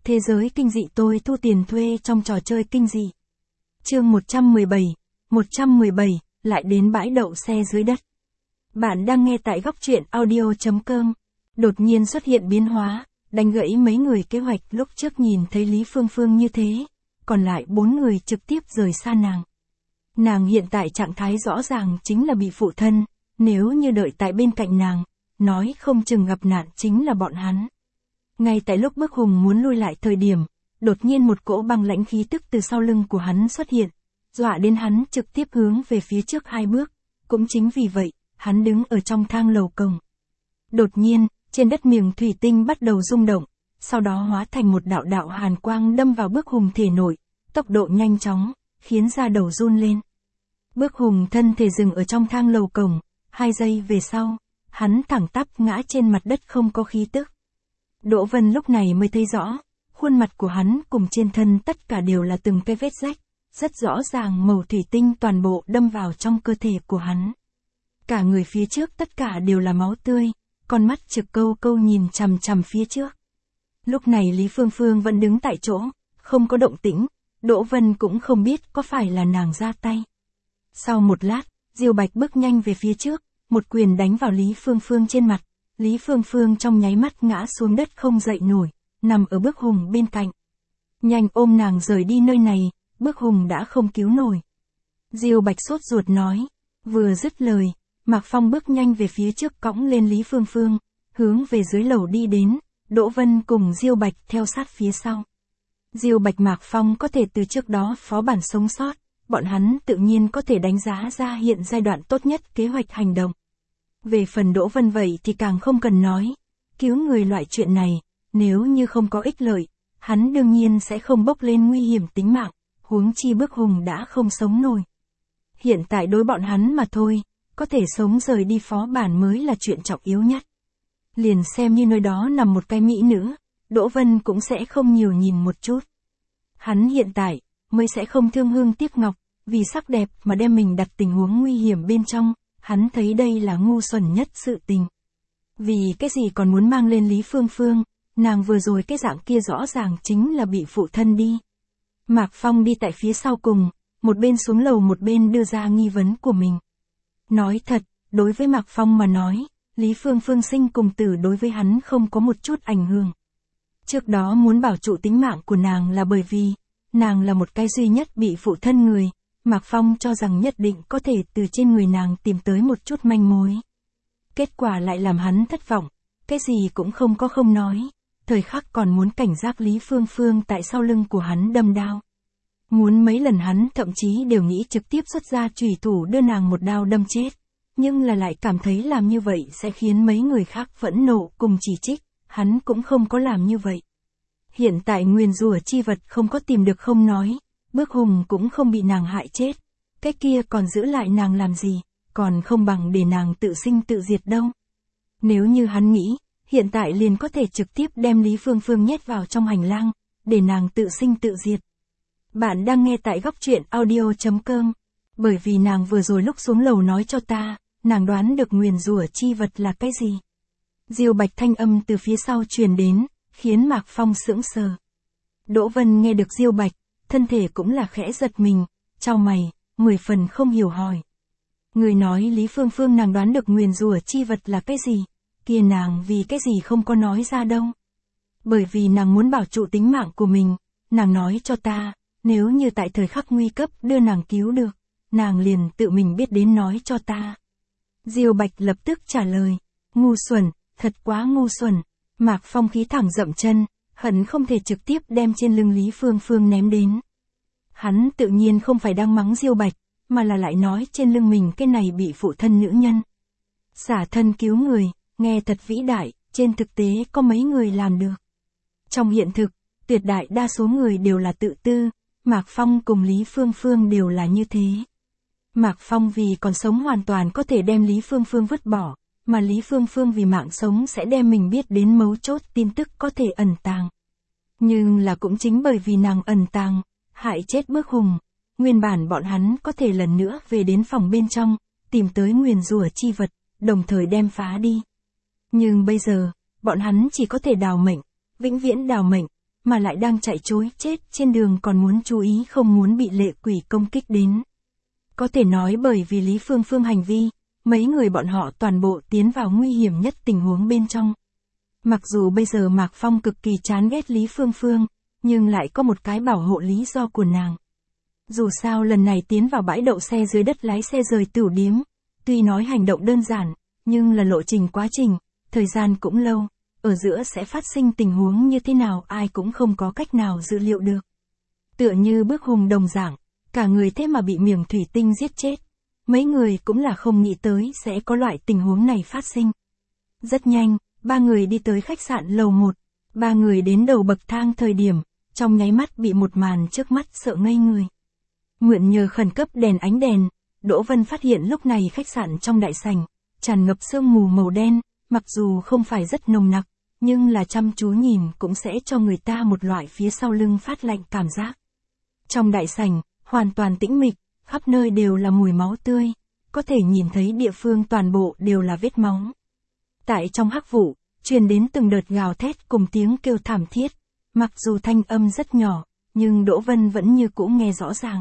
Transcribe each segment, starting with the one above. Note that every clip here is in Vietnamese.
Thế giới kinh dị tôi thu tiền thuê trong trò chơi kinh dị. Chương 117, lại đến bãi đậu xe dưới đất. Bạn đang nghe tại góc truyện audio.com. Đột nhiên xuất hiện biến hóa, đánh gãy mấy người kế hoạch lúc trước nhìn thấy Lý Phương Phương như thế, còn lại 4 người trực tiếp rời xa nàng. Nàng hiện tại trạng thái rõ ràng chính là bị phụ thân, nếu như đợi tại bên cạnh nàng, nói không chừng gặp nạn chính là bọn hắn. Ngay tại lúc Bức Hùng muốn lui lại thời điểm, đột nhiên một cỗ băng lãnh khí tức từ sau lưng của hắn xuất hiện, dọa đến hắn trực tiếp hướng về phía trước 2 bước, cũng chính vì vậy, hắn đứng ở trong thang lầu cổng. Đột nhiên, trên đất miệng thủy tinh bắt đầu rung động, sau đó hóa thành một đạo đạo hàn quang đâm vào Bức Hùng thể nội, tốc độ nhanh chóng, khiến da đầu run lên. Bức Hùng thân thể dừng ở trong thang lầu cổng, 2 giây về sau, hắn thẳng tắp ngã trên mặt đất không có khí tức. Đỗ Vân lúc này mới thấy rõ, khuôn mặt của hắn cùng trên thân tất cả đều là từng cái vết rách, rất rõ ràng màu thủy tinh toàn bộ đâm vào trong cơ thể của hắn. Cả người phía trước tất cả đều là máu tươi, con mắt trực câu câu nhìn chằm chằm phía trước. Lúc này Lý Phương Phương vẫn đứng tại chỗ, không có động tĩnh, Đỗ Vân cũng không biết có phải là nàng ra tay. Sau một lát, Diêu Bạch bước nhanh về phía trước, một quyền đánh vào Lý Phương Phương trên mặt. Lý Phương Phương trong nháy mắt ngã xuống đất không dậy nổi, nằm ở Bức Hùng bên cạnh. Nhanh ôm nàng rời đi nơi này, Bức Hùng đã không cứu nổi. Diêu Bạch sốt ruột nói, vừa dứt lời, Mạc Phong bước nhanh về phía trước cõng lên Lý Phương Phương, hướng về dưới lầu đi đến, Đỗ Vân cùng Diêu Bạch theo sát phía sau. Diêu Bạch Mạc Phong có thể từ trước đó phó bản sống sót, bọn hắn tự nhiên có thể đánh giá ra hiện giai đoạn tốt nhất kế hoạch hành động. Về phần Đỗ Vân vậy thì càng không cần nói, cứu người loại chuyện này, nếu như không có ích lợi, hắn đương nhiên sẽ không bốc lên nguy hiểm tính mạng, huống chi Bức Hùng đã không sống nổi. Hiện tại đối bọn hắn mà thôi, có thể sống rời đi phó bản mới là chuyện trọng yếu nhất. Liền xem như nơi đó nằm một cái mỹ nữ, Đỗ Vân cũng sẽ không nhiều nhìn một chút. Hắn hiện tại, mới sẽ không thương hương tiếc ngọc, vì sắc đẹp mà đem mình đặt tình huống nguy hiểm bên trong. Hắn thấy đây là ngu xuẩn nhất sự tình. Vì cái gì còn muốn mang lên Lý Phương Phương, nàng vừa rồi cái dạng kia rõ ràng chính là bị phụ thân đi. Mạc Phong đi tại phía sau cùng, một bên xuống lầu một bên đưa ra nghi vấn của mình. Nói thật, đối với Mạc Phong mà nói, Lý Phương Phương sinh cùng tử đối với hắn không có một chút ảnh hưởng. Trước đó muốn bảo trụ tính mạng của nàng là bởi vì, nàng là một cái duy nhất bị phụ thân người. Mạc Phong cho rằng nhất định có thể từ trên người nàng tìm tới một chút manh mối. Kết quả lại làm hắn thất vọng, cái gì cũng không nói, thời khắc còn muốn cảnh giác Lý Phương Phương tại sau lưng của hắn đâm đao. Muốn mấy lần hắn thậm chí đều nghĩ trực tiếp xuất ra chùy thủ đưa nàng một đao đâm chết, nhưng là lại cảm thấy làm như vậy sẽ khiến mấy người khác phẫn nộ cùng chỉ trích, hắn cũng không có làm như vậy. Hiện tại nguyền rủa chi vật không có tìm được không nói. Bức Hùng cũng không bị nàng hại chết, cái kia còn giữ lại nàng làm gì, còn không bằng để nàng tự sinh tự diệt đâu. Nếu như hắn nghĩ, hiện tại liền có thể trực tiếp đem Lý Phương Phương nhét vào trong hành lang, để nàng tự sinh tự diệt. Bạn đang nghe tại góc truyện audio.com, bởi vì nàng vừa rồi lúc xuống lầu nói cho ta, nàng đoán được nguyền rủa chi vật là cái gì. Diêu Bạch thanh âm từ phía sau truyền đến, khiến Mạc Phong sững sờ. Đỗ Vân nghe được Diêu Bạch, thân thể cũng là khẽ giật mình, chau mày, 10 phần không hiểu hỏi. Người nói Lý Phương Phương nàng đoán được nguyền rủa chi vật là cái gì, kia nàng vì cái gì không có nói ra đâu. Bởi vì nàng muốn bảo trụ tính mạng của mình, nàng nói cho ta, nếu như tại thời khắc nguy cấp đưa nàng cứu được, nàng liền tự mình biết đến nói cho ta. Diêu Bạch lập tức trả lời, ngu xuẩn, thật quá ngu xuẩn. Mạc Phong khí thẳng dậm chân, hận không thể trực tiếp đem trên lưng Lý Phương Phương ném đến. Hắn tự nhiên không phải đang mắng Diêu Bạch, mà là lại nói trên lưng mình cái này bị phụ thân nữ nhân. Xả thân cứu người, nghe thật vĩ đại, trên thực tế có mấy người làm được. Trong hiện thực, tuyệt đại đa số người đều là tự tư, Mạc Phong cùng Lý Phương Phương đều là như thế. Mạc Phong vì còn sống hoàn toàn có thể đem Lý Phương Phương vứt bỏ, mà Lý Phương Phương vì mạng sống sẽ đem mình biết đến mấu chốt tin tức có thể ẩn tàng. Nhưng là cũng chính bởi vì nàng ẩn tàng, hại chết Bức Hùng, nguyên bản bọn hắn có thể lần nữa về đến phòng bên trong, tìm tới nguyền rủa chi vật, đồng thời đem phá đi. Nhưng bây giờ, bọn hắn chỉ có thể đào mệnh, vĩnh viễn đào mệnh, mà lại đang chạy trối chết trên đường còn muốn chú ý không muốn bị lệ quỷ công kích đến. Có thể nói bởi vì Lý Phương Phương hành vi, mấy người bọn họ toàn bộ tiến vào nguy hiểm nhất tình huống bên trong. Mặc dù bây giờ Mạc Phong cực kỳ chán ghét Lý Phương Phương, nhưng lại có một cái bảo hộ lý do của nàng. Dù sao lần này tiến vào bãi đậu xe dưới đất lái xe rời tửu điếm, tuy nói hành động đơn giản, nhưng là lộ trình quá trình, thời gian cũng lâu, ở giữa sẽ phát sinh tình huống như thế nào ai cũng không có cách nào dự liệu được. Tựa như bước hùng đồng dạng, cả người thế mà bị miệng thủy tinh giết chết. Mấy người cũng là không nghĩ tới sẽ có loại tình huống này phát sinh. Rất nhanh, ba người đi tới khách sạn lầu 1, ba người đến đầu bậc thang thời điểm, trong nháy mắt bị một màn trước mắt sợ ngây người. Mượn nhờ khẩn cấp đèn ánh đèn, Đỗ Vân phát hiện lúc này khách sạn trong đại sảnh, tràn ngập sương mù màu đen, mặc dù không phải rất nồng nặc, nhưng là chăm chú nhìn cũng sẽ cho người ta một loại phía sau lưng phát lạnh cảm giác. Trong đại sảnh, hoàn toàn tĩnh mịch, khắp nơi đều là mùi máu tươi, có thể nhìn thấy địa phương toàn bộ đều là vết máu. Tại trong hắc vụ, truyền đến từng đợt gào thét cùng tiếng kêu thảm thiết, mặc dù thanh âm rất nhỏ, nhưng Đỗ Vân vẫn như cũ nghe rõ ràng.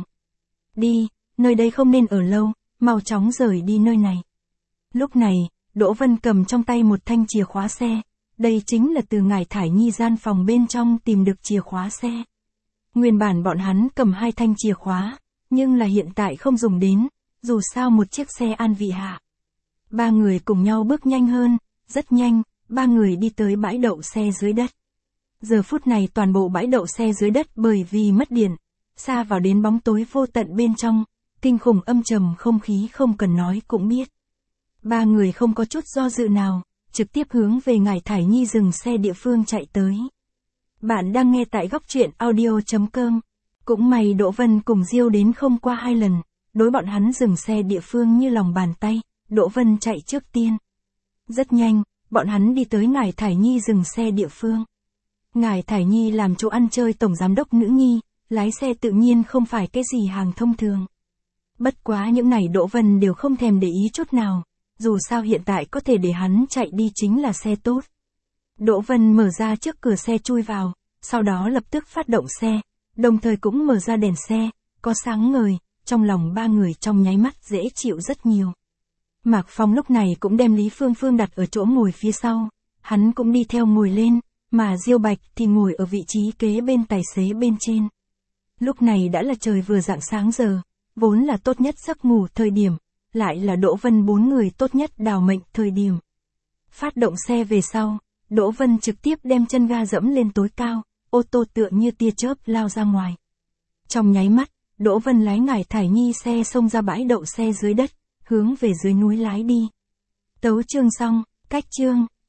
Đi, nơi đây không nên ở lâu, mau chóng rời đi nơi này. Lúc này, Đỗ Vân cầm trong tay một thanh chìa khóa xe, đây chính là từ Ngải Thải Nhi gian phòng bên trong tìm được chìa khóa xe. Nguyên bản bọn hắn cầm 2 thanh chìa khóa, nhưng là hiện tại không dùng đến, dù sao một chiếc xe an vị hạ. Ba người cùng nhau bước nhanh hơn, rất nhanh, ba người đi tới bãi đậu xe dưới đất. Giờ phút này toàn bộ bãi đậu xe dưới đất bởi vì mất điện, xa vào đến bóng tối vô tận bên trong, kinh khủng âm trầm không khí không cần nói cũng biết. Ba người không có chút do dự nào, trực tiếp hướng về Ngải Thải Nhi dừng xe địa phương chạy tới. Bạn đang nghe tại góc truyện audio.com. Cũng may Đỗ Vân cùng Diêu đến không qua 2 lần, đối bọn hắn dừng xe địa phương như lòng bàn tay, Đỗ Vân chạy trước tiên. Rất nhanh, bọn hắn đi tới Ngải Thải Nhi dừng xe địa phương. Ngải Thải Nhi làm chỗ ăn chơi tổng giám đốc nữ nhi, lái xe tự nhiên không phải cái gì hàng thông thường. Bất quá những này Đỗ Vân đều không thèm để ý chút nào, dù sao hiện tại có thể để hắn chạy đi chính là xe tốt. Đỗ Vân mở ra trước cửa xe chui vào, sau đó lập tức phát động xe, đồng thời cũng mở ra đèn xe, có sáng ngời, trong lòng ba người trong nháy mắt dễ chịu rất nhiều. Mạc Phong lúc này cũng đem Lý Phương Phương đặt ở chỗ ngồi phía sau, hắn cũng đi theo ngồi lên, mà Diêu Bạch thì ngồi ở vị trí kế bên tài xế bên trên. Lúc này đã là trời vừa rạng sáng giờ, vốn là tốt nhất giấc ngủ thời điểm, lại là Đỗ Vân 4 người tốt nhất đào mệnh thời điểm. Phát động xe về sau, Đỗ Vân trực tiếp đem chân ga dẫm lên tối cao, ô tô tựa như tia chớp lao ra ngoài. Trong nháy mắt, Đỗ Vân lái Ngải Thải Nhi xe xông ra bãi đậu xe dưới đất, hướng về dưới núi lái đi. Tấu chương xong, cách chương.